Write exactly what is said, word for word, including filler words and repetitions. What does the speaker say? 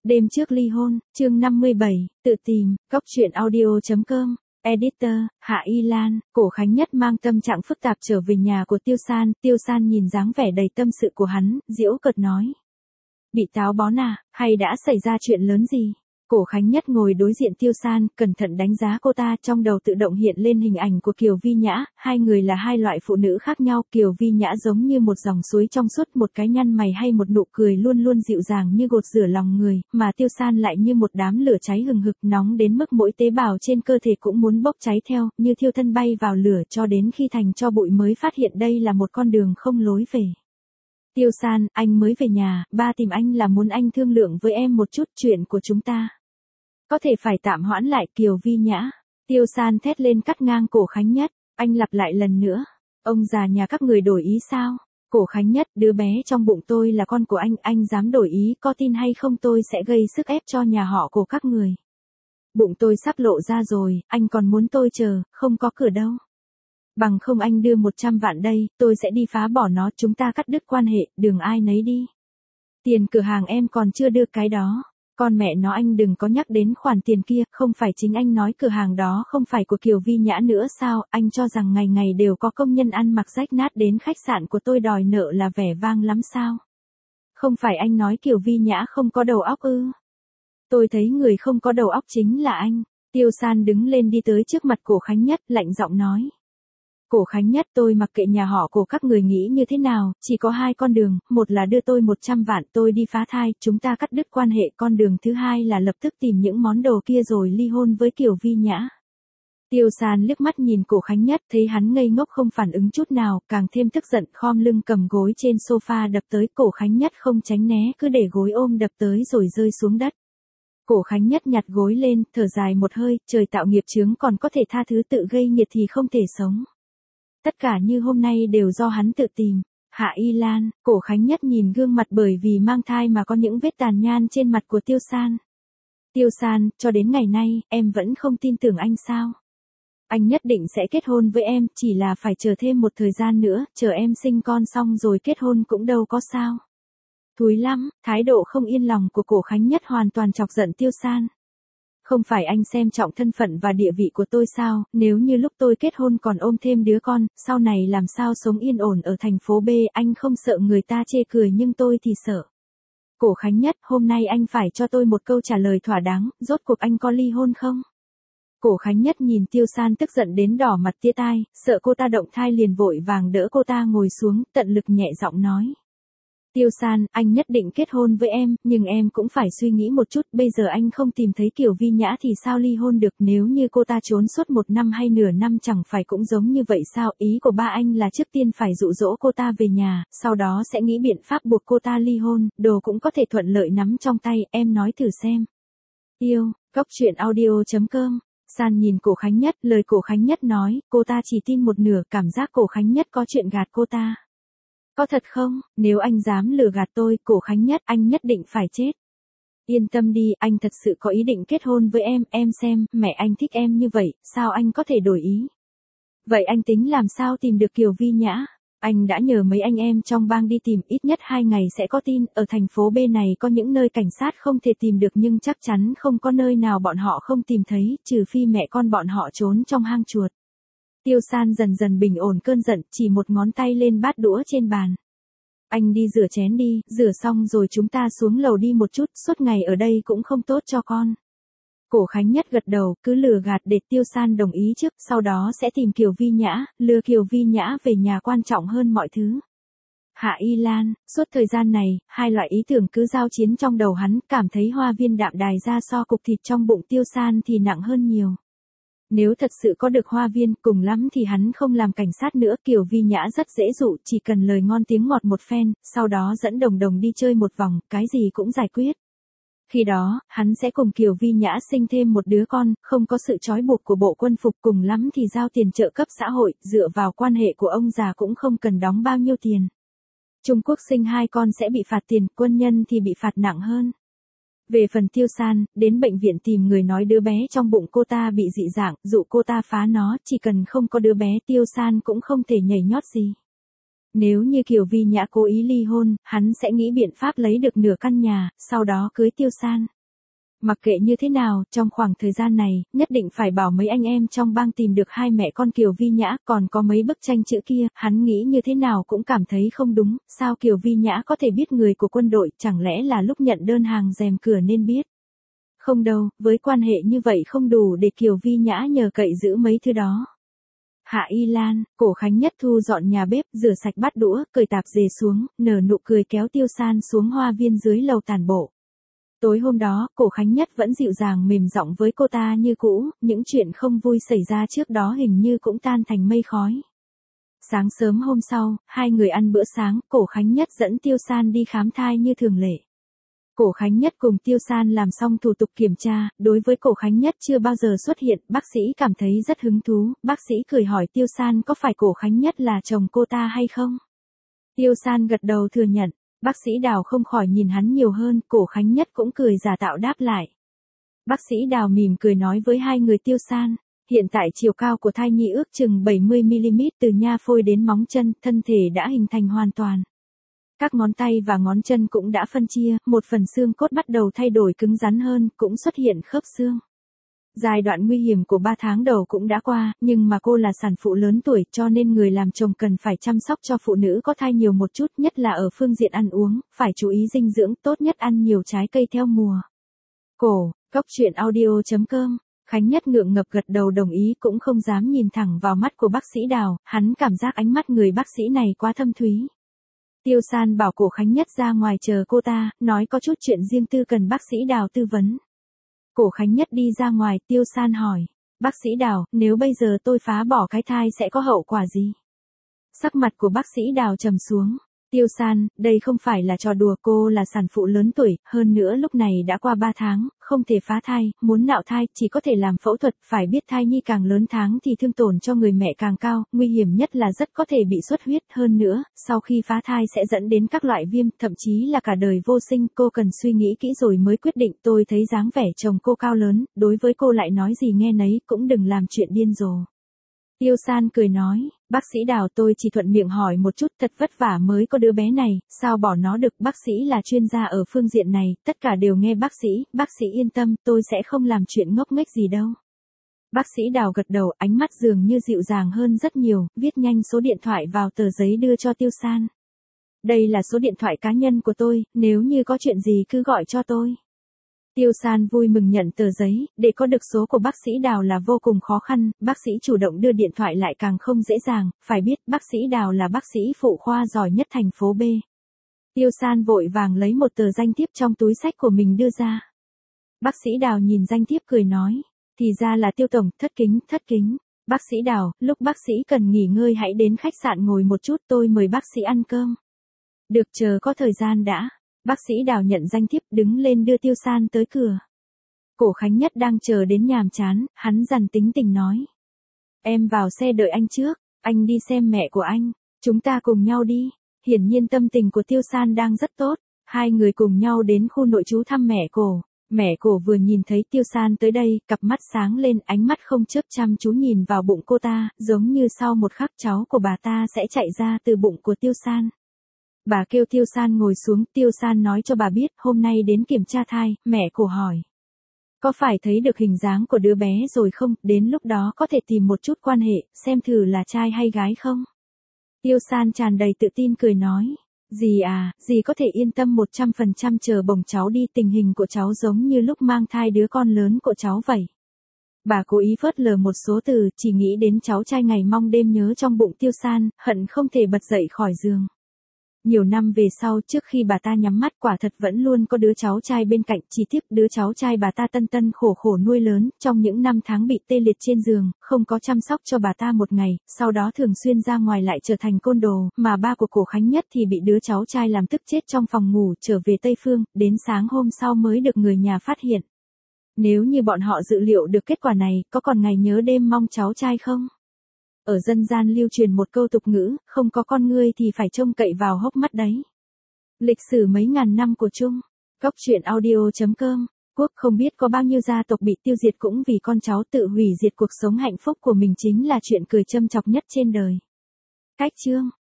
Đêm trước ly hôn, chương năm mươi bảy, tự tìm, góc truyện audio chấm com, editor, Hạ Y Lan. Cổ Khánh Nhất mang tâm trạng phức tạp trở về nhà của Tiêu San, Tiêu San nhìn dáng vẻ đầy tâm sự của hắn, giễu cợt nói. Bị táo bón à, hay đã xảy ra chuyện lớn gì? Cổ Khánh Nhất ngồi đối diện Tiêu San, cẩn thận đánh giá cô ta, trong đầu tự động hiện lên hình ảnh của Kiều Vi Nhã, hai người là hai loại phụ nữ khác nhau, Kiều Vi Nhã giống như một dòng suối trong suốt, một cái nhăn mày hay một nụ cười luôn luôn dịu dàng như gột rửa lòng người, mà Tiêu San lại như một đám lửa cháy hừng hực, nóng đến mức mỗi tế bào trên cơ thể cũng muốn bốc cháy theo, như thiêu thân bay vào lửa cho đến khi thành tro bụi mới phát hiện đây là một con đường không lối về. Tiêu San, anh mới về nhà, ba tìm anh là muốn anh thương lượng với em một chút chuyện của chúng ta. Có thể phải tạm hoãn lại. Kiều Vi Nhã. Tiêu San thét lên cắt ngang Cổ Khánh Nhất. Anh lặp lại lần nữa. Ông già nhà các người đổi ý sao? Cổ Khánh Nhất, đứa bé trong bụng tôi là con của anh, anh dám đổi ý, có tin hay không tôi sẽ gây sức ép cho nhà họ của các người. Bụng tôi sắp lộ ra rồi, anh còn muốn tôi chờ, không có cửa đâu. Bằng không anh đưa một trăm vạn đây, tôi sẽ đi phá bỏ nó, chúng ta cắt đứt quan hệ, đường ai nấy đi. Tiền cửa hàng em còn chưa đưa cái đó. Con mẹ nó, anh đừng có nhắc đến khoản tiền kia, không phải chính anh nói cửa hàng đó không phải của Kiều Vi Nhã nữa sao, anh cho rằng ngày ngày đều có công nhân ăn mặc rách nát đến khách sạn của tôi đòi nợ là vẻ vang lắm sao? Không phải anh nói Kiều Vi Nhã không có đầu óc ư? Tôi thấy người không có đầu óc chính là anh. Tiêu San đứng lên đi tới trước mặt Cổ Khánh Nhất, lạnh giọng nói. Cổ Khánh Nhất, tôi mặc kệ nhà họ của các người nghĩ như thế nào, chỉ có hai con đường, một là đưa tôi một trăm vạn tôi đi phá thai, chúng ta cắt đứt quan hệ, con đường thứ hai là lập tức tìm những món đồ kia rồi ly hôn với Kiều Vi Nhã. Tiêu San liếc mắt nhìn Cổ Khánh Nhất, thấy hắn ngây ngốc không phản ứng chút nào, càng thêm tức giận, khom lưng cầm gối trên sofa đập tới. Cổ Khánh Nhất không tránh né, cứ để gối ôm đập tới rồi rơi xuống đất. Cổ Khánh Nhất nhặt gối lên, thở dài một hơi, trời tạo nghiệp chướng còn có thể tha thứ, tự gây nghiệt thì không thể sống. Tất cả như hôm nay đều do hắn tự tìm. Hạ Y Lan. Cổ Khánh Nhất nhìn gương mặt bởi vì mang thai mà có những vết tàn nhan trên mặt của Tiêu San. Tiêu San, cho đến ngày nay, em vẫn không tin tưởng anh sao? Anh nhất định sẽ kết hôn với em, chỉ là phải chờ thêm một thời gian nữa, chờ em sinh con xong rồi kết hôn cũng đâu có sao. Thúi lắm, thái độ không yên lòng của Cổ Khánh Nhất hoàn toàn chọc giận Tiêu San. Không phải anh xem trọng thân phận và địa vị của tôi sao, nếu như lúc tôi kết hôn còn ôm thêm đứa con, sau này làm sao sống yên ổn ở thành phố B, anh không sợ người ta chê cười nhưng tôi thì sợ. Cổ Khánh Nhất, hôm nay anh phải cho tôi một câu trả lời thỏa đáng, rốt cuộc anh có ly hôn không? Cổ Khánh Nhất nhìn Tiêu San tức giận đến đỏ mặt tía tai, sợ cô ta động thai liền vội vàng đỡ cô ta ngồi xuống, tận lực nhẹ giọng nói. Tiêu San, anh nhất định kết hôn với em, nhưng em cũng phải suy nghĩ một chút, bây giờ anh không tìm thấy Kiều Vi Nhã thì sao ly hôn được, nếu như cô ta trốn suốt một năm hay nửa năm chẳng phải cũng giống như vậy sao, ý của ba anh là trước tiên phải dụ dỗ cô ta về nhà, sau đó sẽ nghĩ biện pháp buộc cô ta ly hôn, đồ cũng có thể thuận lợi nắm trong tay, em nói thử xem. Yêu, góc truyện audio chấm com. San nhìn Cổ Khánh Nhất, lời Cổ Khánh Nhất nói, cô ta chỉ tin một nửa, cảm giác Cổ Khánh Nhất có chuyện gạt cô ta. Có thật không? Nếu anh dám lừa gạt tôi, Cổ Khánh Nhất, anh nhất định phải chết. Yên tâm đi, anh thật sự có ý định kết hôn với em, em xem, mẹ anh thích em như vậy, sao anh có thể đổi ý? Vậy anh tính làm sao tìm được Kiều Vi Nhã? Anh đã nhờ mấy anh em trong bang đi tìm, ít nhất hai ngày sẽ có tin, ở thành phố B này có những nơi cảnh sát không thể tìm được nhưng chắc chắn không có nơi nào bọn họ không tìm thấy, trừ phi mẹ con bọn họ trốn trong hang chuột. Tiêu San dần dần bình ổn cơn giận, chỉ một ngón tay lên bát đũa trên bàn. Anh đi rửa chén đi, rửa xong rồi chúng ta xuống lầu đi một chút, suốt ngày ở đây cũng không tốt cho con. Cổ Khánh Nhất gật đầu, cứ lừa gạt để Tiêu San đồng ý trước, sau đó sẽ tìm Kiều Vi Nhã, lừa Kiều Vi Nhã về nhà quan trọng hơn mọi thứ. Hạ Y Lan, suốt thời gian này, hai loại ý tưởng cứ giao chiến trong đầu hắn, cảm thấy hoa viên đạm đài ra so cục thịt trong bụng Tiêu San thì nặng hơn nhiều. Nếu thật sự có được hoa viên, cùng lắm thì hắn không làm cảnh sát nữa, Kiều Vi Nhã rất dễ dụ, chỉ cần lời ngon tiếng ngọt một phen, sau đó dẫn Đồng Đồng đi chơi một vòng, cái gì cũng giải quyết. Khi đó, hắn sẽ cùng Kiều Vi Nhã sinh thêm một đứa con, không có sự trói buộc của bộ quân phục, cùng lắm thì giao tiền trợ cấp xã hội, dựa vào quan hệ của ông già cũng không cần đóng bao nhiêu tiền. Trung Quốc sinh hai con sẽ bị phạt tiền, quân nhân thì bị phạt nặng hơn. Về phần Tiêu San, đến bệnh viện tìm người nói đứa bé trong bụng cô ta bị dị dạng, dụ cô ta phá nó, chỉ cần không có đứa bé Tiêu San cũng không thể nhảy nhót gì. Nếu như Kiều Vi Nhã cố ý ly hôn, hắn sẽ nghĩ biện pháp lấy được nửa căn nhà, sau đó cưới Tiêu San. Mặc kệ như thế nào, trong khoảng thời gian này, nhất định phải bảo mấy anh em trong bang tìm được hai mẹ con Kiều Vi Nhã, còn có mấy bức tranh chữ kia, hắn nghĩ như thế nào cũng cảm thấy không đúng, sao Kiều Vi Nhã có thể biết người của quân đội, chẳng lẽ là lúc nhận đơn hàng rèm cửa nên biết. Không đâu, với quan hệ như vậy không đủ để Kiều Vi Nhã nhờ cậy giữ mấy thứ đó. Hạ Y Lan, Cổ Khánh Nhất thu dọn nhà bếp, rửa sạch bát đũa, cởi tạp dề xuống, nở nụ cười kéo Tiêu San xuống hoa viên dưới lầu tản bộ. Tối hôm đó, Cổ Khánh Nhất vẫn dịu dàng mềm giọng với cô ta như cũ, những chuyện không vui xảy ra trước đó hình như cũng tan thành mây khói. Sáng sớm hôm sau, hai người ăn bữa sáng, Cổ Khánh Nhất dẫn Tiêu San đi khám thai như thường lệ. Cổ Khánh Nhất cùng Tiêu San làm xong thủ tục kiểm tra, đối với Cổ Khánh Nhất chưa bao giờ xuất hiện, bác sĩ cảm thấy rất hứng thú, bác sĩ cười hỏi Tiêu San có phải Cổ Khánh Nhất là chồng cô ta hay không? Tiêu San gật đầu thừa nhận, bác sĩ Đào không khỏi nhìn hắn nhiều hơn, Cổ Khánh Nhất cũng cười giả tạo đáp lại. Bác sĩ Đào mỉm cười nói với hai người Tiêu San, hiện tại chiều cao của thai nhi ước chừng bảy mươi mi-li-mét từ nha phôi đến móng chân, thân thể đã hình thành hoàn toàn. Các ngón tay và ngón chân cũng đã phân chia, một phần xương cốt bắt đầu thay đổi cứng rắn hơn, cũng xuất hiện khớp xương. Giai đoạn nguy hiểm của ba tháng đầu cũng đã qua, nhưng mà cô là sản phụ lớn tuổi cho nên người làm chồng cần phải chăm sóc cho phụ nữ có thai nhiều một chút, nhất là ở phương diện ăn uống, phải chú ý dinh dưỡng, tốt nhất ăn nhiều trái cây theo mùa. Cổ, Cóc Truyện Audio chấm com. Khánh Nhất ngượng ngập gật đầu đồng ý, cũng không dám nhìn thẳng vào mắt của bác sĩ Đào, hắn cảm giác ánh mắt người bác sĩ này quá thâm thúy. Tiêu San bảo Cổ Khánh Nhất ra ngoài chờ cô ta, nói có chút chuyện riêng tư cần bác sĩ Đào tư vấn. Cổ Khánh Nhất đi ra ngoài, Tiêu San hỏi, bác sĩ Đào, nếu bây giờ tôi phá bỏ cái thai sẽ có hậu quả gì? Sắc mặt của bác sĩ Đào trầm xuống. Tiêu San, đây không phải là trò đùa, cô là sản phụ lớn tuổi, hơn nữa lúc này đã qua ba tháng, không thể phá thai, muốn nạo thai, chỉ có thể làm phẫu thuật, phải biết thai nhi càng lớn tháng thì thương tổn cho người mẹ càng cao, nguy hiểm nhất là rất có thể bị xuất huyết, hơn nữa, sau khi phá thai sẽ dẫn đến các loại viêm, thậm chí là cả đời vô sinh, cô cần suy nghĩ kỹ rồi mới quyết định, tôi thấy dáng vẻ chồng cô cao lớn, đối với cô lại nói gì nghe nấy, cũng đừng làm chuyện điên rồ. Tiêu San cười nói, bác sĩ Đào tôi chỉ thuận miệng hỏi một chút, thật vất vả mới có đứa bé này, sao bỏ nó được, bác sĩ là chuyên gia ở phương diện này, tất cả đều nghe bác sĩ, bác sĩ yên tâm, tôi sẽ không làm chuyện ngốc nghếch gì đâu. Bác sĩ Đào gật đầu, ánh mắt dường như dịu dàng hơn rất nhiều, viết nhanh số điện thoại vào tờ giấy đưa cho Tiêu San. Đây là số điện thoại cá nhân của tôi, nếu như có chuyện gì cứ gọi cho tôi. Tiêu San vui mừng nhận tờ giấy, để có được số của bác sĩ Đào là vô cùng khó khăn, bác sĩ chủ động đưa điện thoại lại càng không dễ dàng, phải biết bác sĩ Đào là bác sĩ phụ khoa giỏi nhất thành phố B. Tiêu San vội vàng lấy một tờ danh thiếp trong túi xách của mình đưa ra. Bác sĩ Đào nhìn danh thiếp cười nói, thì ra là Tiêu Tổng, thất kính, thất kính. Bác sĩ Đào, lúc bác sĩ cần nghỉ ngơi hãy đến khách sạn ngồi một chút, tôi mời bác sĩ ăn cơm. Được, chờ có thời gian đã. Bác sĩ Đào nhận danh thiếp đứng lên đưa Tiêu San tới cửa. Cổ Khánh Nhất đang chờ đến nhàm chán, hắn dằn tính tình nói. Em vào xe đợi anh trước, anh đi xem mẹ của anh, chúng ta cùng nhau đi. Hiển nhiên tâm tình của Tiêu San đang rất tốt, hai người cùng nhau đến khu nội trú thăm mẹ cổ. Mẹ cổ vừa nhìn thấy Tiêu San tới đây, cặp mắt sáng lên, ánh mắt không chớp chăm chú nhìn vào bụng cô ta, giống như sau một khắc cháu của bà ta sẽ chạy ra từ bụng của Tiêu San. Bà kêu Tiêu San ngồi xuống, Tiêu San nói cho bà biết, hôm nay đến kiểm tra thai, mẹ cổ hỏi. Có phải thấy được hình dáng của đứa bé rồi không, đến lúc đó có thể tìm một chút quan hệ, xem thử là trai hay gái không? Tiêu San tràn đầy tự tin cười nói. Dì à, dì có thể yên tâm một trăm phần trăm chờ bồng cháu đi, tình hình của cháu giống như lúc mang thai đứa con lớn của cháu vậy. Bà cố ý phớt lờ một số từ, chỉ nghĩ đến cháu trai ngày mong đêm nhớ trong bụng Tiêu San, hận không thể bật dậy khỏi giường. Nhiều năm về sau, trước khi bà ta nhắm mắt, quả thật vẫn luôn có đứa cháu trai bên cạnh, chỉ tiếc đứa cháu trai bà ta tân tân khổ khổ nuôi lớn, trong những năm tháng bị tê liệt trên giường, không có chăm sóc cho bà ta một ngày, sau đó thường xuyên ra ngoài lại trở thành côn đồ, mà ba của Cổ Khánh Nhất thì bị đứa cháu trai làm tức chết trong phòng ngủ, trở về Tây Phương, đến sáng hôm sau mới được người nhà phát hiện. Nếu như bọn họ dự liệu được kết quả này, có còn ngày nhớ đêm mong cháu trai không? Ở dân gian lưu truyền một câu tục ngữ, không có con ngươi thì phải trông cậy vào hốc mắt đấy. Lịch sử mấy ngàn năm của Trung. Cóc Truyện Audio chấm com. Quốc không biết có bao nhiêu gia tộc bị tiêu diệt cũng vì con cháu tự hủy diệt cuộc sống hạnh phúc của mình, chính là chuyện cười châm chọc nhất trên đời. Cách chương.